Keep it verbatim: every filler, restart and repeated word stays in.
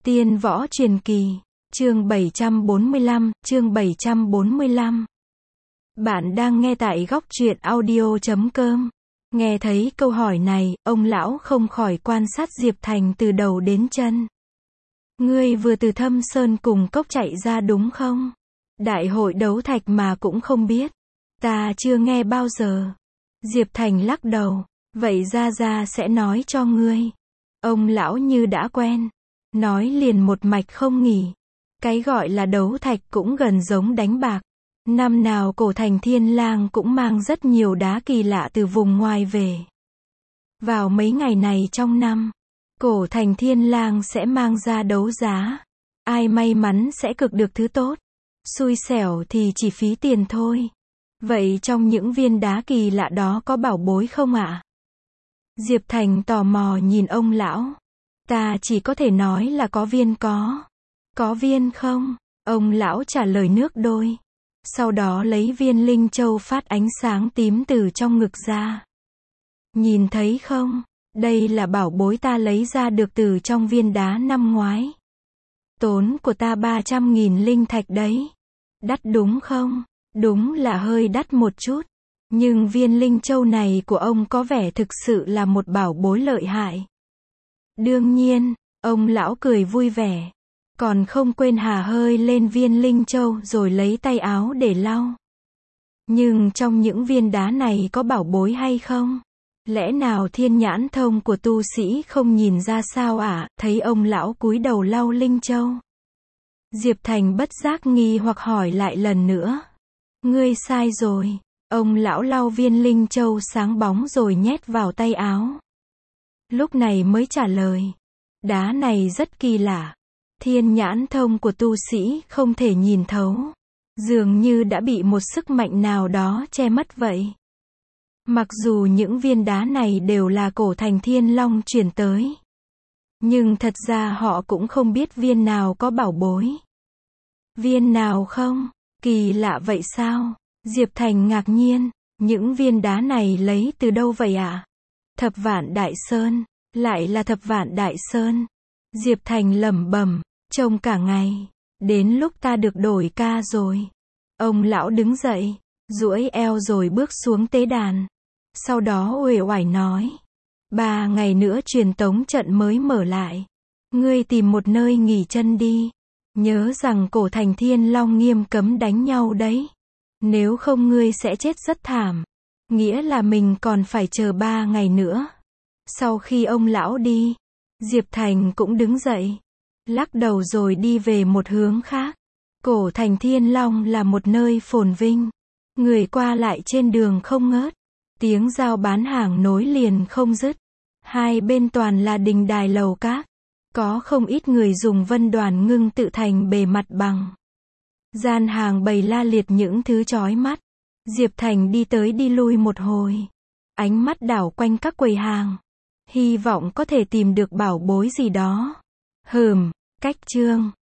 Tiên võ truyền kỳ, chương bảy trăm bốn mươi lăm, chương bảy trăm bốn mươi lăm. Bạn đang nghe tại góc truyện audio chấm com. Nghe thấy câu hỏi này, ông lão không khỏi quan sát Diệp Thành từ đầu đến chân. Ngươi vừa từ Thâm Sơn cùng cốc chạy ra đúng không? Đại hội đấu thạch mà cũng không biết. Ta chưa nghe bao giờ. Diệp Thành lắc đầu. Vậy ra ra sẽ nói cho ngươi. Ông lão như đã quen. Nói liền một mạch không nghỉ. Cái gọi là đấu thạch cũng gần giống đánh bạc. Năm nào cổ thành Thiên Lang cũng mang rất nhiều đá kỳ lạ từ vùng ngoài về. Vào mấy ngày này trong năm, cổ thành Thiên Lang sẽ mang ra đấu giá. Ai may mắn sẽ cực được thứ tốt. Xui xẻo thì chỉ phí tiền thôi. Vậy trong những viên đá kỳ lạ đó có bảo bối không ạ? Diệp Thành tò mò nhìn ông lão. Ta chỉ có thể nói là có viên có. Có viên không? Ông lão trả lời nước đôi. Sau đó lấy viên linh châu phát ánh sáng tím từ trong ngực ra. Nhìn thấy không? Đây là bảo bối ta lấy ra được từ trong viên đá năm ngoái. Tốn của ta ba trăm nghìn linh thạch đấy. Đắt đúng không? Đúng là hơi đắt một chút. Nhưng viên linh châu này của ông có vẻ thực sự là một bảo bối lợi hại. Đương nhiên, ông lão cười vui vẻ. Còn không quên hà hơi lên viên linh châu rồi lấy tay áo để lau. Nhưng trong những viên đá này có bảo bối hay không? Lẽ nào thiên nhãn thông của tu sĩ không nhìn ra sao ạ? Thấy ông lão cúi đầu lau linh châu. Diệp Thành bất giác nghi hoặc hỏi lại lần nữa. Ngươi sai rồi. Ông lão lau viên linh châu sáng bóng rồi nhét vào tay áo. Lúc này mới trả lời. Đá này rất kỳ lạ. Thiên nhãn thông của tu sĩ không thể nhìn thấu. Dường như đã bị một sức mạnh nào đó che mất vậy. Mặc dù những viên đá này đều là cổ thành Thiên Long chuyển tới. Nhưng thật ra họ cũng không biết viên nào có bảo bối. Viên nào không? Kỳ lạ vậy sao? Diệp Thành ngạc nhiên. Những viên đá này lấy từ đâu vậy ạ? À? Thập Vạn Đại Sơn. Lại là Thập Vạn Đại Sơn. Diệp Thành lẩm bẩm, trông cả ngày. Đến lúc ta được đổi ca rồi. Ông lão đứng dậy, duỗi eo rồi bước xuống tế đàn. Sau đó uể oải nói. Ba ngày nữa truyền tống trận mới mở lại. Ngươi tìm một nơi nghỉ chân đi. Nhớ rằng cổ thành Thiên Long nghiêm cấm đánh nhau đấy. Nếu không ngươi sẽ chết rất thảm. Nghĩa là mình còn phải chờ ba ngày nữa. Sau khi ông lão đi, Diệp Thành cũng đứng dậy, lắc đầu rồi đi về một hướng khác. Cổ thành Thiên Long là một nơi phồn vinh. Người qua lại trên đường không ngớt. Tiếng giao bán hàng nối liền không dứt. Hai bên toàn là đình đài lầu các. Có không ít người dùng vân đoàn ngưng tự thành bề mặt bằng. Gian hàng bày la liệt những thứ chói mắt. Diệp Thành đi tới đi lui một hồi. Ánh mắt đảo quanh các quầy hàng. Hy vọng có thể tìm được bảo bối gì đó. Hừm, cách chương.